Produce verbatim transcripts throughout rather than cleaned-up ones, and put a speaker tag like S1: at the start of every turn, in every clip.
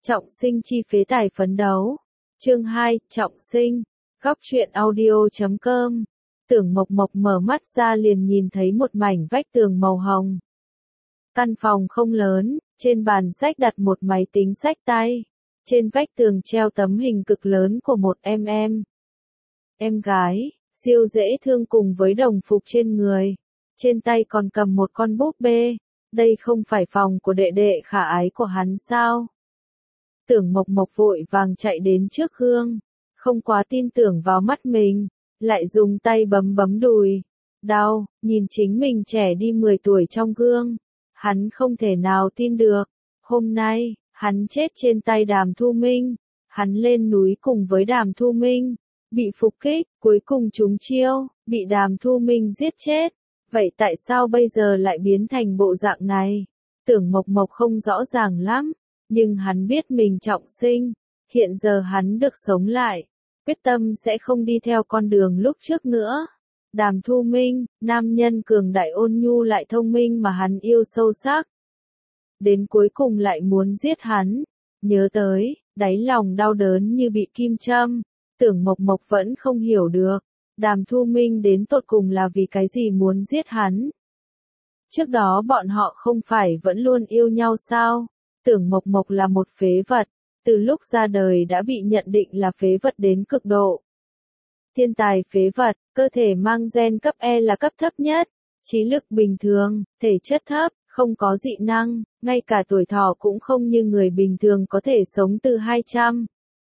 S1: Trọng sinh chi phế tài phấn đấu. Chương hai, Trọng sinh. Góc truyện audio chấm com. Tưởng Mộc Mộc mở mắt ra liền nhìn thấy một mảnh vách tường màu hồng. Căn phòng không lớn, trên bàn sách đặt một máy tính xách tay. Trên vách tường treo tấm hình cực lớn của một em em. Em gái, siêu dễ thương cùng với đồng phục trên người. Trên tay còn cầm một con búp bê. Đây không phải phòng của đệ đệ khả ái của hắn sao? Tưởng Mộc Mộc vội vàng chạy đến trước gương, không quá tin tưởng vào mắt mình, lại dùng tay bấm bấm đùi. Đau, nhìn chính mình trẻ đi mười tuổi trong gương. Hắn không thể nào tin được. Hôm nay, hắn chết trên tay Đàm Thu Minh. Hắn lên núi cùng với Đàm Thu Minh, bị phục kích, cuối cùng trúng chiêu, bị Đàm Thu Minh giết chết. Vậy tại sao bây giờ lại biến thành bộ dạng này? Tưởng Mộc Mộc không rõ ràng lắm, nhưng hắn biết mình trọng sinh, hiện giờ hắn được sống lại, quyết tâm sẽ không đi theo con đường lúc trước nữa. Đàm Thu Minh, nam nhân cường đại ôn nhu lại thông minh mà hắn yêu sâu sắc. Đến cuối cùng lại muốn giết hắn. Nhớ tới, đáy lòng đau đớn như bị kim châm. Tưởng Mộc Mộc vẫn không hiểu được. Đàm Thu Minh đến tột cùng là vì cái gì muốn giết hắn. Trước đó bọn họ không phải vẫn luôn yêu nhau sao? Tưởng Mộc Mộc là một phế vật. Từ lúc ra đời đã bị nhận định là phế vật đến cực độ. Thiên tài phế vật, cơ thể mang gen cấp E là cấp thấp nhất, trí lực bình thường, thể chất thấp, không có dị năng, ngay cả tuổi thọ cũng không như người bình thường có thể sống từ hai trăm,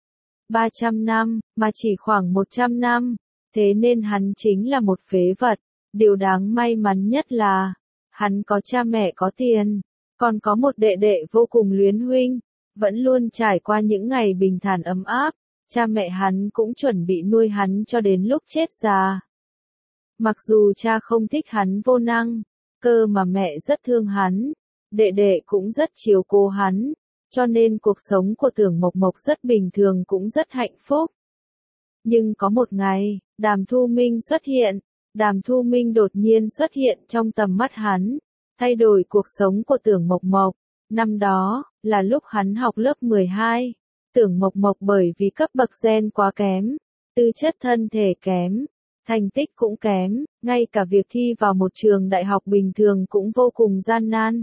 S1: ba trăm năm, mà chỉ khoảng một trăm năm, thế nên hắn chính là một phế vật. Điều đáng may mắn nhất là, hắn có cha mẹ có tiền, còn có một đệ đệ vô cùng luyến huynh, vẫn luôn trải qua những ngày bình thản ấm áp. Cha mẹ hắn cũng chuẩn bị nuôi hắn cho đến lúc chết già. Mặc dù cha không thích hắn vô năng, cơ mà mẹ rất thương hắn, đệ đệ cũng rất chiều cố hắn, cho nên cuộc sống của Tưởng Mộc Mộc rất bình thường cũng rất hạnh phúc. Nhưng có một ngày, Đàm Thu Minh xuất hiện, Đàm Thu Minh đột nhiên xuất hiện trong tầm mắt hắn, thay đổi cuộc sống của Tưởng Mộc Mộc. Năm đó, là lúc hắn học lớp mười hai. Tưởng Mộc Mộc bởi vì cấp bậc gen quá kém, tư chất thân thể kém, thành tích cũng kém, ngay cả việc thi vào một trường đại học bình thường cũng vô cùng gian nan.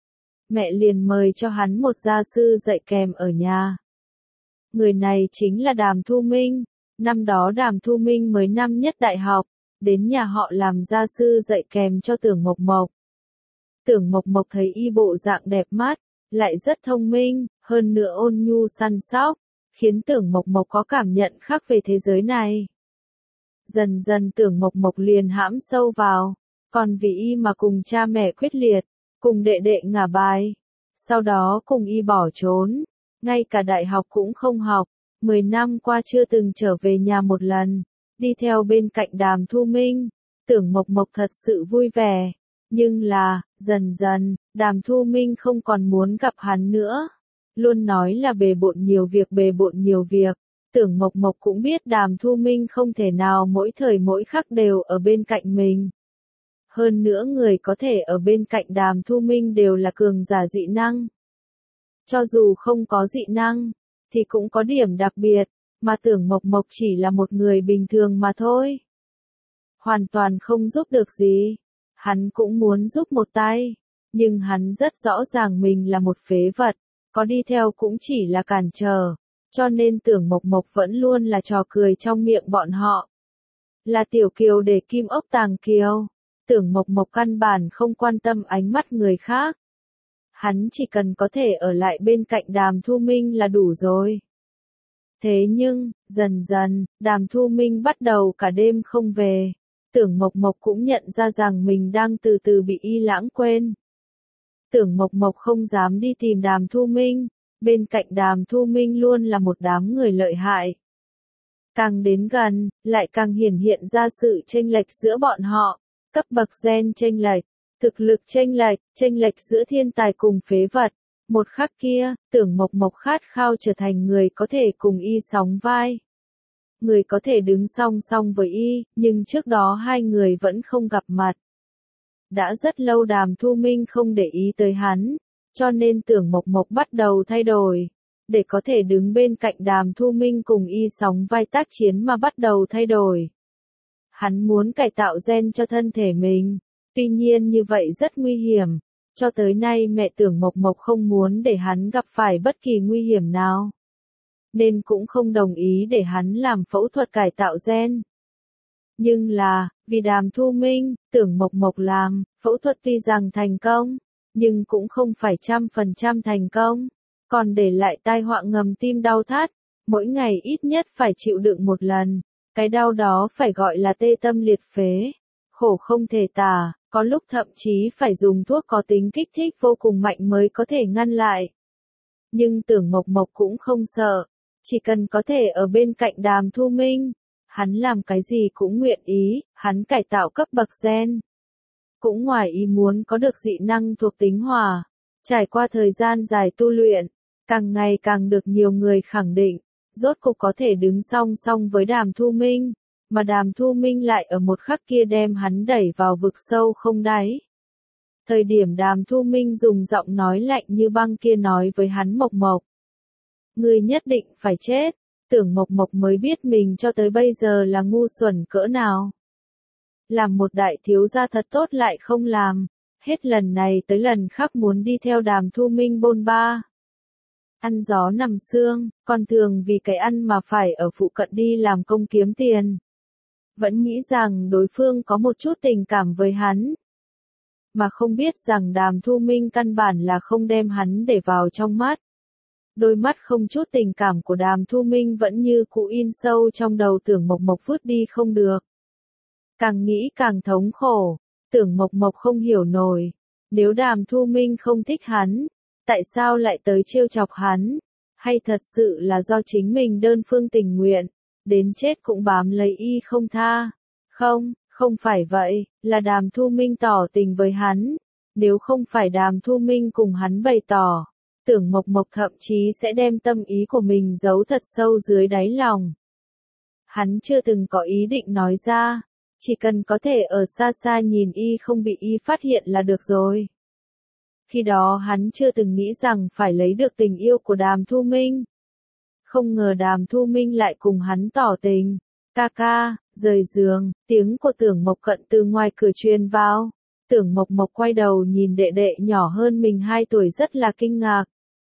S1: Mẹ liền mời cho hắn một gia sư dạy kèm ở nhà. Người này chính là Đàm Thu Minh. Năm đó Đàm Thu Minh mới năm nhất đại học, đến nhà họ làm gia sư dạy kèm cho Tưởng Mộc Mộc. Tưởng Mộc Mộc thấy y bộ dạng đẹp mắt, lại rất thông minh, hơn nữa ôn nhu săn sóc, khiến Tưởng Mộc Mộc có cảm nhận khác về thế giới này. Dần dần Tưởng Mộc Mộc liền hãm sâu vào, còn vì y mà cùng cha mẹ quyết liệt, cùng đệ đệ ngả bài, sau đó cùng y bỏ trốn, ngay cả đại học cũng không học, mười năm qua chưa từng trở về nhà một lần, đi theo bên cạnh Đàm Thu Minh, Tưởng Mộc Mộc thật sự vui vẻ. Nhưng là, dần dần, Đàm Thu Minh không còn muốn gặp hắn nữa. Luôn nói là bề bộn nhiều việc bề bộn nhiều việc. Tưởng Mộc Mộc cũng biết Đàm Thu Minh không thể nào mỗi thời mỗi khắc đều ở bên cạnh mình. Hơn nữa người có thể ở bên cạnh Đàm Thu Minh đều là cường giả dị năng. Cho dù không có dị năng, thì cũng có điểm đặc biệt, mà Tưởng Mộc Mộc chỉ là một người bình thường mà thôi. Hoàn toàn không giúp được gì. Hắn cũng muốn giúp một tay, nhưng hắn rất rõ ràng mình là một phế vật, có đi theo cũng chỉ là cản trở, cho nên Tưởng Mộc Mộc vẫn luôn là trò cười trong miệng bọn họ. Là tiểu kiều để kim ốc tàng kiều, Tưởng Mộc Mộc căn bản không quan tâm ánh mắt người khác. Hắn chỉ cần có thể ở lại bên cạnh Đàm Thu Minh là đủ rồi. Thế nhưng, dần dần, Đàm Thu Minh bắt đầu cả đêm không về. Tưởng Mộc Mộc cũng nhận ra rằng mình đang từ từ bị y lãng quên. Tưởng Mộc Mộc không dám đi tìm Đàm Thu Minh, bên cạnh Đàm Thu Minh luôn là một đám người lợi hại. Càng đến gần, lại càng hiển hiện ra sự chênh lệch giữa bọn họ, cấp bậc gen chênh lệch, thực lực chênh lệch, chênh lệch giữa thiên tài cùng phế vật. Một khắc kia, Tưởng Mộc Mộc khát khao trở thành người có thể cùng y sóng vai. Người có thể đứng song song với y, nhưng trước đó hai người vẫn không gặp mặt. Đã rất lâu Đàm Thu Minh không để ý tới hắn, cho nên Tưởng Mộc Mộc bắt đầu thay đổi. để có thể đứng bên cạnh Đàm Thu Minh cùng y sóng vai tác chiến mà bắt đầu thay đổi. Hắn muốn cải tạo gen cho thân thể mình, tuy nhiên như vậy rất nguy hiểm, cho tới nay mẹ Tưởng Mộc Mộc không muốn để hắn gặp phải bất kỳ nguy hiểm nào, nên cũng không đồng ý để hắn làm phẫu thuật cải tạo gen. Nhưng là, vì Đàm Thu Minh, Tưởng Mộc Mộc làm, phẫu thuật tuy rằng thành công, nhưng cũng không phải trăm phần trăm thành công, còn để lại tai họa ngầm tim đau thắt, mỗi ngày ít nhất phải chịu đựng một lần, cái đau đó phải gọi là tê tâm liệt phế, khổ không thể tả, có lúc thậm chí phải dùng thuốc có tính kích thích vô cùng mạnh mới có thể ngăn lại. Nhưng Tưởng Mộc Mộc cũng không sợ, chỉ cần có thể ở bên cạnh Đàm Thu Minh, hắn làm cái gì cũng nguyện ý, hắn cải tạo cấp bậc gen. Cũng ngoài ý muốn có được dị năng thuộc tính hỏa, trải qua thời gian dài tu luyện, càng ngày càng được nhiều người khẳng định, rốt cục có thể đứng song song với Đàm Thu Minh, mà Đàm Thu Minh lại ở một khắc kia đem hắn đẩy vào vực sâu không đáy. Thời điểm Đàm Thu Minh dùng giọng nói lạnh như băng kia nói với hắn Mộc Mộc. Ngươi nhất định phải chết, Tưởng Mộc Mộc mới biết mình cho tới bây giờ là ngu xuẩn cỡ nào. Làm một đại thiếu gia thật tốt lại không làm, hết lần này tới lần khác muốn đi theo Đàm Thu Minh bôn ba. Ăn gió nằm sương, còn thường vì cái ăn mà phải ở phụ cận đi làm công kiếm tiền. Vẫn nghĩ rằng đối phương có một chút tình cảm với hắn. Mà không biết rằng Đàm Thu Minh căn bản là không đem hắn để vào trong mắt. Đôi mắt không chút tình cảm của Đàm Thu Minh vẫn như cũ in sâu trong đầu Tưởng Mộc Mộc vứt đi không được. Càng nghĩ càng thống khổ, Tưởng Mộc Mộc không hiểu nổi, nếu Đàm Thu Minh không thích hắn, tại sao lại tới trêu chọc hắn, hay thật sự là do chính mình đơn phương tình nguyện, đến chết cũng bám lấy y không tha. Không, không phải vậy, là Đàm Thu Minh tỏ tình với hắn, nếu không phải Đàm Thu Minh cùng hắn bày tỏ, Tưởng Mộc Mộc thậm chí sẽ đem tâm ý của mình giấu thật sâu dưới đáy lòng. Hắn chưa từng có ý định nói ra, chỉ cần có thể ở xa xa nhìn y không bị y phát hiện là được rồi. Khi đó hắn chưa từng nghĩ rằng phải lấy được tình yêu của Đàm Thu Minh. Không ngờ Đàm Thu Minh lại cùng hắn tỏ tình. Ca ca, rời giường, tiếng của Tưởng Mộc Cận từ ngoài cửa truyền vào. Tưởng Mộc Mộc quay đầu nhìn đệ đệ nhỏ hơn mình hai tuổi rất là kinh ngạc.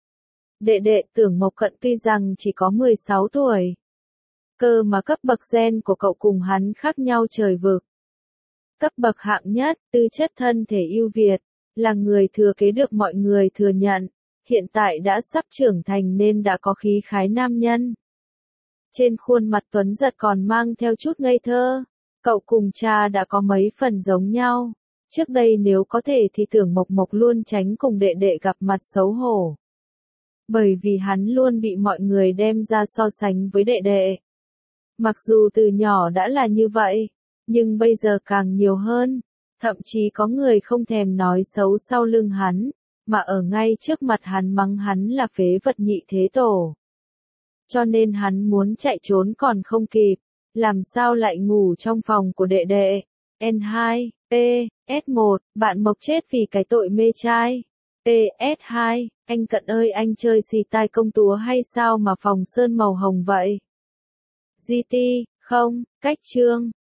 S1: Đệ đệ Tưởng Mộc Cận tuy rằng chỉ có mười sáu tuổi. Cơ mà cấp bậc gen của cậu cùng hắn khác nhau trời vực. Cấp bậc hạng nhất, tư chất thân thể ưu việt, là người thừa kế được mọi người thừa nhận, hiện tại đã sắp trưởng thành nên đã có khí khái nam nhân. Trên khuôn mặt Tuấn Giật còn mang theo chút ngây thơ, cậu cùng cha đã có mấy phần giống nhau. Trước đây nếu có thể thì Tưởng Mộc Mộc luôn tránh cùng đệ đệ gặp mặt xấu hổ. Bởi vì hắn luôn bị mọi người đem ra so sánh với đệ đệ. Mặc dù từ nhỏ đã là như vậy, nhưng bây giờ càng nhiều hơn, thậm chí có người không thèm nói xấu sau lưng hắn, mà ở ngay trước mặt hắn mắng hắn là phế vật nhị thế tổ. Cho nên hắn muốn chạy trốn còn không kịp, làm sao lại ngủ trong phòng của đệ đệ. N hai, P, S một, bạn Mộc chết vì cái tội mê trai. P S hai, anh Cận ơi anh chơi xì tai công chúa hay sao mà phòng sơn màu hồng vậy? giê tê, không, cách chương.